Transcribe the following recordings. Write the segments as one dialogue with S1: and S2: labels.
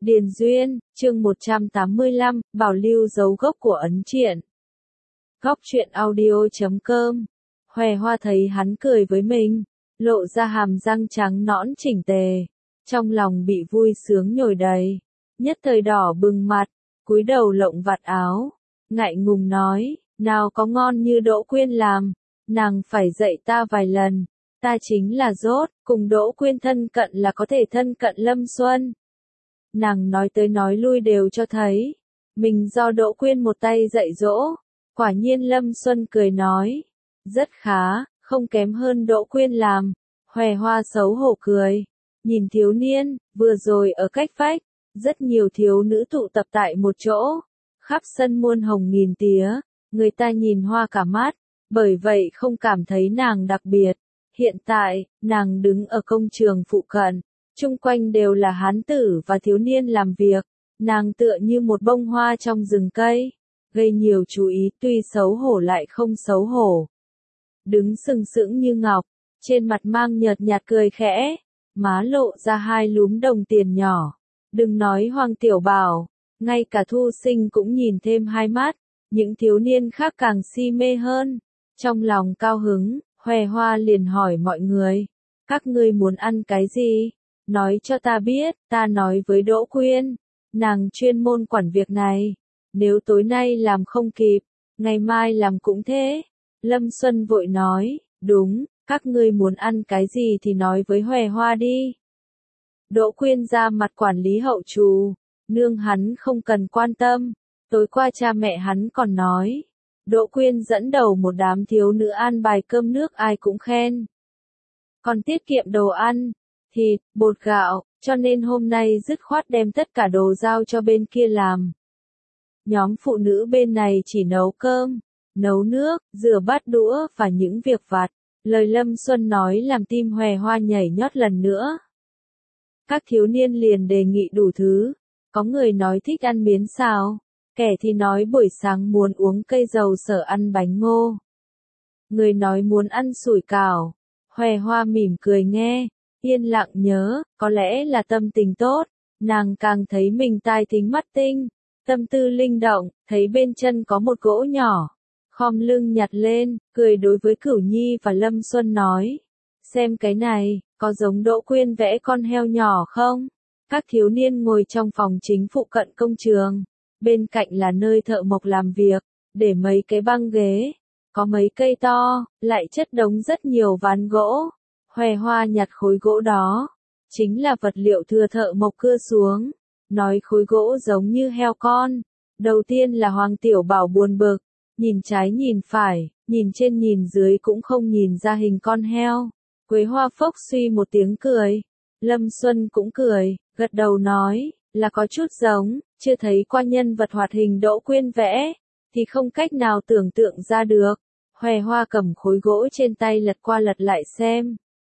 S1: Điền Duyên, chương 185, bảo lưu dấu gốc của ấn truyện. Góc truyện audio.com. Hòe Hoa thấy hắn cười với mình, lộ ra hàm răng trắng nõn chỉnh tề, trong lòng bị vui sướng nhồi đầy, nhất thời đỏ bừng mặt, cúi đầu lộng vạt áo, ngại ngùng nói, nào có ngon như Đỗ Quyên làm, nàng phải dạy ta vài lần, ta chính là dốt, cùng Đỗ Quyên thân cận là có thể thân cận Lâm Xuân. Nàng nói tới nói lui đều cho thấy, mình do Đỗ Quyên một tay dạy dỗ, quả nhiên Lâm Xuân cười nói, rất khá, không kém hơn Đỗ Quyên làm. Hòe Hoa xấu hổ cười, nhìn thiếu niên, vừa rồi ở cách vách, rất nhiều thiếu nữ tụ tập tại một chỗ, khắp sân muôn hồng nghìn tía, người ta nhìn hoa cả mắt, bởi vậy không cảm thấy nàng đặc biệt. Hiện tại, nàng đứng ở công trường phụ cận, chung quanh đều là hán tử và thiếu niên làm việc, nàng tựa như một bông hoa trong rừng cây, gây nhiều chú ý tuy xấu hổ lại không xấu hổ. Đứng sừng sững như ngọc, trên mặt mang nhợt nhạt cười khẽ, má lộ ra hai lúm đồng tiền nhỏ. Đừng nói Hoàng Tiểu Bảo, ngay cả Thu Sinh cũng nhìn thêm hai mắt, những thiếu niên khác càng si mê hơn. Trong lòng cao hứng, Hòe Hoa liền hỏi mọi người, các ngươi muốn ăn cái gì? Nói cho ta biết, ta nói với Đỗ Quyên, nàng chuyên môn quản việc này, nếu tối nay làm không kịp, ngày mai làm cũng thế. Lâm Xuân vội nói, đúng, các ngươi muốn ăn cái gì thì nói với Hòe Hoa đi. Đỗ Quyên ra mặt quản lý hậu trù, nương hắn không cần quan tâm, tối qua cha mẹ hắn còn nói, Đỗ Quyên dẫn đầu một đám thiếu nữ an bài cơm nước ai cũng khen. Còn tiết kiệm đồ ăn, thịt, bột gạo, cho nên hôm nay dứt khoát đem tất cả đồ giao cho bên kia làm. Nhóm phụ nữ bên này chỉ nấu cơm, nấu nước, rửa bát đũa và những việc vặt. Lời Lâm Xuân nói làm tim Hòe Hoa nhảy nhót lần nữa. Các thiếu niên liền đề nghị đủ thứ, có người nói thích ăn miến xào, kẻ thì nói buổi sáng muốn uống cây dầu sở ăn bánh ngô. Người nói muốn ăn sủi cảo, Hòe Hoa mỉm cười nghe, yên lặng nhớ, có lẽ là tâm tình tốt, nàng càng thấy mình tai thính mắt tinh, tâm tư linh động, thấy bên chân có một gỗ nhỏ. Khom lưng nhặt lên, cười đối với Cửu Nhi và Lâm Xuân nói, xem cái này, có giống Đỗ Quyên vẽ con heo nhỏ không? Các thiếu niên ngồi trong phòng chính phụ cận công trường, bên cạnh là nơi thợ mộc làm việc, để mấy cái băng ghế, có mấy cây to, lại chất đống rất nhiều ván gỗ. Hòe Hoa nhặt khối gỗ đó, chính là vật liệu thừa thợ mộc cưa xuống, nói khối gỗ giống như heo con. Đầu tiên là Hoàng Tiểu Bảo buồn bực, nhìn trái nhìn phải, nhìn trên nhìn dưới cũng không nhìn ra hình con heo. Quế Hoa phốc suy một tiếng cười, Lâm Xuân cũng cười, gật đầu nói, là có chút giống, chưa thấy qua nhân vật hoạt hình Đỗ Quyên vẽ, thì không cách nào tưởng tượng ra được. Hòe Hoa cầm khối gỗ trên tay lật qua lật lại xem.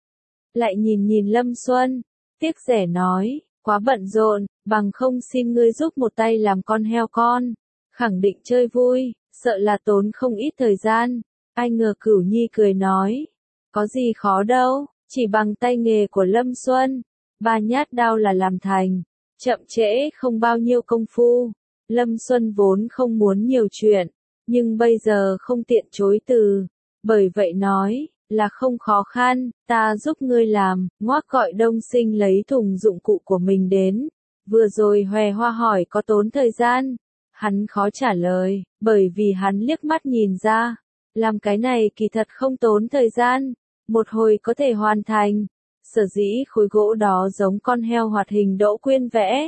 S1: Lại nhìn nhìn Lâm Xuân, tiếc rẻ nói, quá bận rộn, bằng không xin ngươi giúp một tay làm con heo con, khẳng định chơi vui, sợ là tốn không ít thời gian. Ai ngờ Cửu Nhi cười nói, có gì khó đâu, chỉ bằng tay nghề của Lâm Xuân, 3 nhát đao là làm thành, chậm trễ không bao nhiêu công phu. Lâm Xuân vốn không muốn nhiều chuyện, nhưng bây giờ không tiện chối từ, bởi vậy nói, là không khó khăn, ta giúp ngươi làm. Ngoác gọi Đông Sinh lấy thùng dụng cụ của mình đến, vừa rồi Hòe Hoa hỏi có tốn thời gian, hắn khó trả lời, bởi vì hắn liếc mắt nhìn ra, làm cái này kỳ thật không tốn thời gian, một hồi có thể hoàn thành. Sở dĩ khối gỗ đó giống con heo hoạt hình Đỗ Quyên vẽ,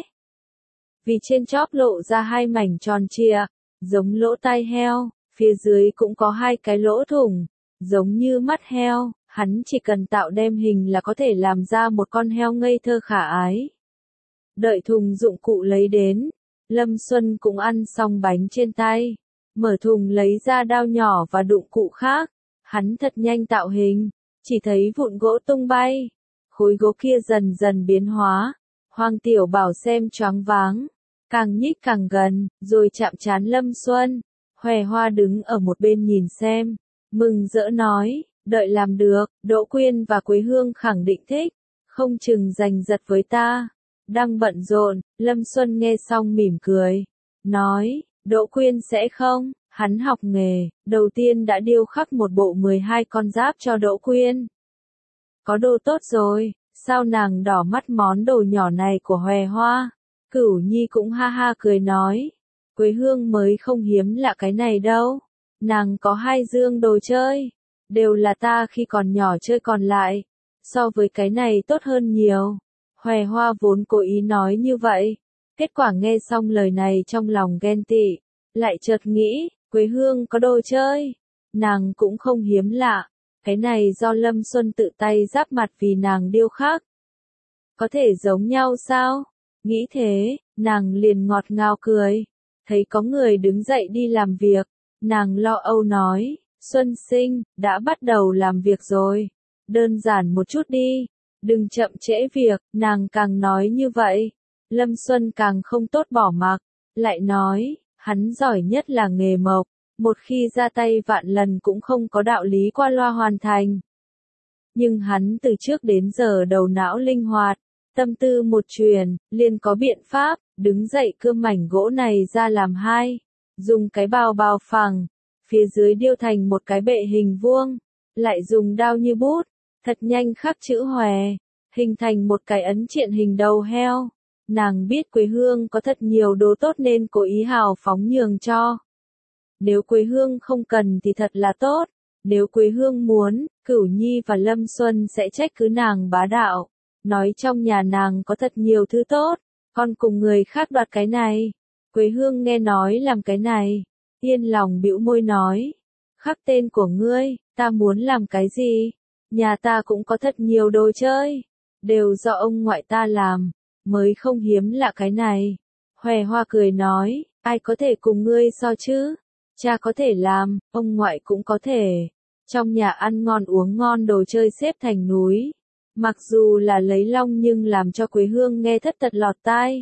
S1: vì trên chóp lộ ra hai mảnh tròn trịa, giống lỗ tai heo, phía dưới cũng có hai cái lỗ thủng, giống như mắt heo, hắn chỉ cần tạo đem hình là có thể làm ra một con heo ngây thơ khả ái. Đợi thùng dụng cụ lấy đến, Lâm Xuân cũng ăn xong bánh trên tay, mở thùng lấy ra đao nhỏ và dụng cụ khác, hắn thật nhanh tạo hình, chỉ thấy vụn gỗ tung bay, khối gỗ kia dần dần biến hóa. Hoàng Tiểu Bảo xem choáng váng, càng nhích càng gần, rồi chạm trán Lâm Xuân. Hòe Hoa đứng ở một bên nhìn xem, mừng rỡ nói, đợi làm được, Đỗ Quyên và Quế Hương khẳng định thích, không chừng giành giật với ta. đang bận rộn. Lâm Xuân nghe xong mỉm cười, nói, Đỗ Quyên sẽ không, hắn học nghề, đầu tiên đã điêu khắc một bộ 12 con giáp cho Đỗ Quyên. Có đồ tốt rồi, sao nàng đỏ mắt món đồ nhỏ này của Hòe Hoa? Cửu Nhi cũng ha ha cười nói, Quế Hương mới không hiếm lạ cái này đâu, nàng có 2 dương đồ chơi, đều là ta khi còn nhỏ chơi còn lại, so với cái này tốt hơn nhiều. Hòe Hoa vốn cố ý nói như vậy, kết quả nghe xong lời này trong lòng ghen tị, lại chợt nghĩ, Quế Hương có đồ chơi, nàng cũng không hiếm lạ, cái này do Lâm Xuân tự tay giáp mặt vì nàng điêu khắc. Có thể giống nhau sao? Nghĩ thế, nàng liền ngọt ngào cười, thấy có người đứng dậy đi làm việc, nàng lo âu nói, Xuân Sinh, đã bắt đầu làm việc rồi, đơn giản một chút đi, đừng chậm trễ việc. Nàng càng nói như vậy, Lâm Xuân càng không tốt bỏ mặc, lại nói, hắn giỏi nhất là nghề mộc, một khi ra tay vạn lần cũng không có đạo lý qua loa hoàn thành. Nhưng hắn từ trước đến giờ đầu não linh hoạt, tâm tư một truyền, liền có biện pháp, đứng dậy cưa mảnh gỗ này ra làm 2, dùng cái bao phẳng, phía dưới điêu thành một cái bệ hình vuông, lại dùng đao như bút, thật nhanh khắc chữ Hòe, hình thành một cái ấn triện hình đầu heo. Nàng biết Quế Hương có thật nhiều đồ tốt nên cố ý hào phóng nhường cho. Nếu Quế Hương không cần thì thật là tốt, nếu Quế Hương muốn, Cửu Nhi và Lâm Xuân sẽ trách cứ nàng bá đạo, nói trong nhà nàng có thật nhiều thứ tốt, còn cùng người khác đoạt cái này. Quế Hương nghe nói làm cái này, yên lòng bĩu môi nói, khắc tên của ngươi, ta muốn làm cái gì? Nhà ta cũng có thật nhiều đồ chơi, đều do ông ngoại ta làm, mới không hiếm lạ cái này. Hòe Hoa cười nói, ai có thể cùng ngươi so chứ? Cha có thể làm, ông ngoại cũng có thể. Trong nhà ăn ngon uống ngon đồ chơi xếp thành núi. Mặc dù là lấy long nhưng làm cho Quế Hương nghe thất tật lọt tai.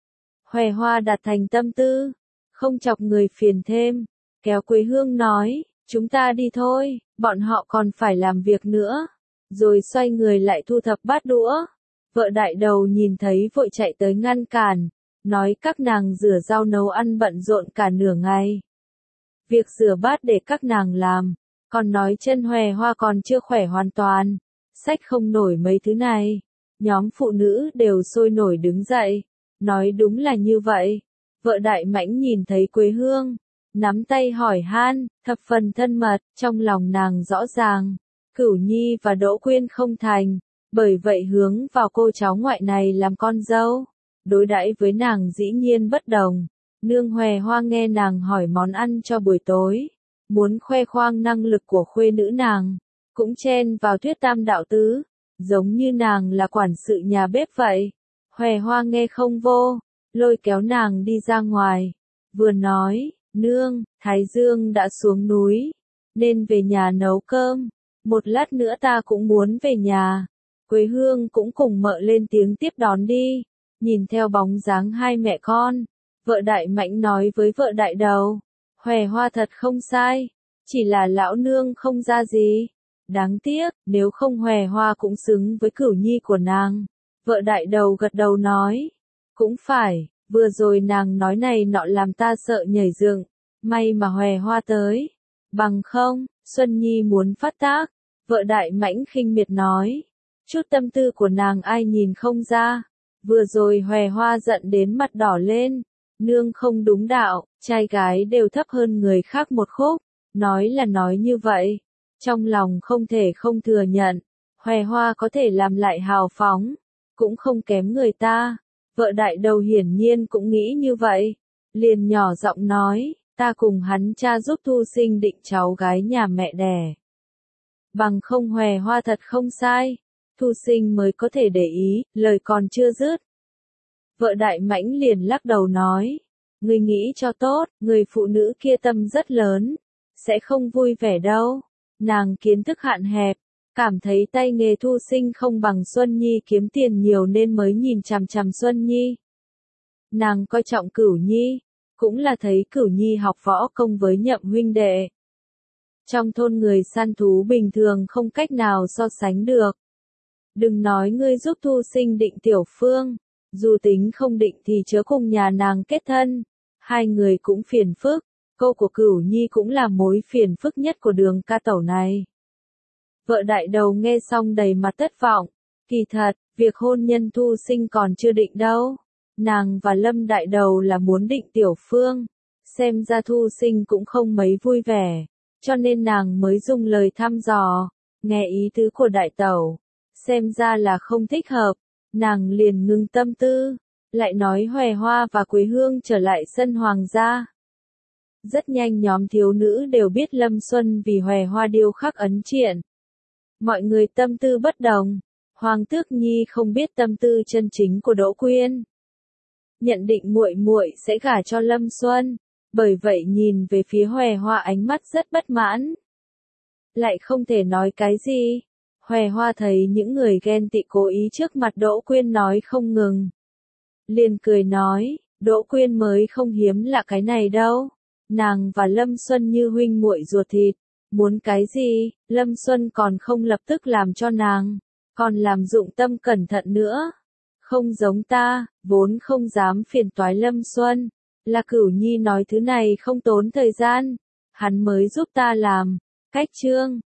S1: Hòe Hoa đặt thành tâm tư, không chọc người phiền thêm, kéo Quế Hương nói, chúng ta đi thôi, bọn họ còn phải làm việc nữa. Rồi xoay người lại thu thập bát đũa. Vợ đại đầu nhìn thấy vội chạy tới ngăn cản, nói các nàng rửa rau nấu ăn bận rộn cả nửa ngày. Việc rửa bát để các nàng làm, còn nói chân Hòe Hoa còn chưa khỏe hoàn toàn, xách không nổi mấy thứ này. Nhóm phụ nữ đều sôi nổi đứng dậy, nói đúng là như vậy. Vợ đại mãnh nhìn thấy Quế Hương, nắm tay hỏi han, thập phần thân mật, trong lòng nàng rõ ràng, Cửu Nhi và Đỗ Quyên không thành, bởi vậy hướng vào cô cháu ngoại này làm con dâu, đối đãi với nàng dĩ nhiên bất đồng. Nương Hòe Hoa nghe nàng hỏi món ăn cho buổi tối, muốn khoe khoang năng lực của khuê nữ nàng, cũng chen vào thuyết tam đạo tứ, giống như nàng là quản sự nhà bếp vậy. Hòe Hoa nghe không vô, lôi kéo nàng đi ra ngoài, vừa nói, nương, Thái Dương đã xuống núi, nên về nhà nấu cơm, một lát nữa ta cũng muốn về nhà. Quế Hương cũng cùng mợ lên tiếng tiếp đón đi, nhìn theo bóng dáng 2 mẹ con. Vợ đại mãnh nói với vợ đại đầu, Hòe Hoa thật không sai, chỉ là lão nương không ra gì. Đáng tiếc, nếu không Hòe Hoa cũng xứng với Cửu Nhi của nàng. Vợ đại đầu gật đầu nói, cũng phải, vừa rồi nàng nói này nọ làm ta sợ nhảy dựng, may mà Hòe Hoa tới. Bằng không, Xuân Nhi muốn phát tác. Vợ đại mãnh khinh miệt nói, chút tâm tư của nàng ai nhìn không ra. Vừa rồi Hòe Hoa giận đến mặt đỏ lên. Nương không đúng đạo, trai gái đều thấp hơn người khác một khúc, nói là nói như vậy, trong lòng không thể không thừa nhận, Hòe Hoa có thể làm lại hào phóng, cũng không kém người ta. Vợ đại đầu hiển nhiên cũng nghĩ như vậy, liền nhỏ giọng nói, ta cùng hắn cha giúp Thu Sinh định cháu gái nhà mẹ đẻ. Bằng không Hòe Hoa thật không sai, Thu Sinh mới có thể để ý, lời còn chưa dứt. Vợ đại mãnh liền lắc đầu nói, ngươi nghĩ cho tốt, người phụ nữ kia tâm rất lớn, sẽ không vui vẻ đâu. Nàng kiến thức hạn hẹp, cảm thấy tay nghề Thu Sinh không bằng Xuân Nhi kiếm tiền nhiều nên mới nhìn chằm chằm Xuân Nhi. Nàng coi trọng Cửu Nhi, cũng là thấy Cửu Nhi học võ công với Nhậm huynh đệ. Trong thôn người săn thú bình thường không cách nào so sánh được. Đừng nói ngươi giúp Thu Sinh định tiểu phương, Dù tính không định thì chớ cùng nhà nàng kết thân, hai người cũng phiền phức, cô của Cửu Nhi cũng là mối phiền phức nhất của Đường ca tẩu này. Vợ đại đầu nghe xong đầy mặt thất vọng, kỳ thật, việc hôn nhân Thu Sinh còn chưa định đâu. Nàng và Lâm đại đầu là muốn định Tiểu Phương, xem ra Thu Sinh cũng không mấy vui vẻ, cho nên nàng mới dùng lời thăm dò, nghe ý tứ của đại tẩu, xem ra là không thích hợp, nàng liền ngưng tâm tư, lại nói Hòe Hoa và Quế Hương trở lại sân hoàng gia. Rất nhanh nhóm thiếu nữ đều biết Lâm Xuân vì Hòe Hoa điêu khắc ấn triện. Mọi người tâm tư bất đồng, Hoàng Tước Nhi không biết tâm tư chân chính của Đỗ Quyên. Nhận định muội muội sẽ gả cho Lâm Xuân, bởi vậy nhìn về phía Hòe Hoa ánh mắt rất bất mãn. Lại không thể nói cái gì. Hòe Hoa thấy những người ghen tị cố ý trước mặt Đỗ Quyên nói không ngừng. Liền cười nói, Đỗ Quyên mới không hiếm lạ cái này đâu. Nàng và Lâm Xuân như huynh muội ruột thịt, muốn cái gì, Lâm Xuân còn không lập tức làm cho nàng, còn làm dụng tâm cẩn thận nữa. Không giống ta, vốn không dám phiền toái Lâm Xuân, là Cửu Nhi nói thứ này không tốn thời gian, hắn mới giúp ta làm. Cách chương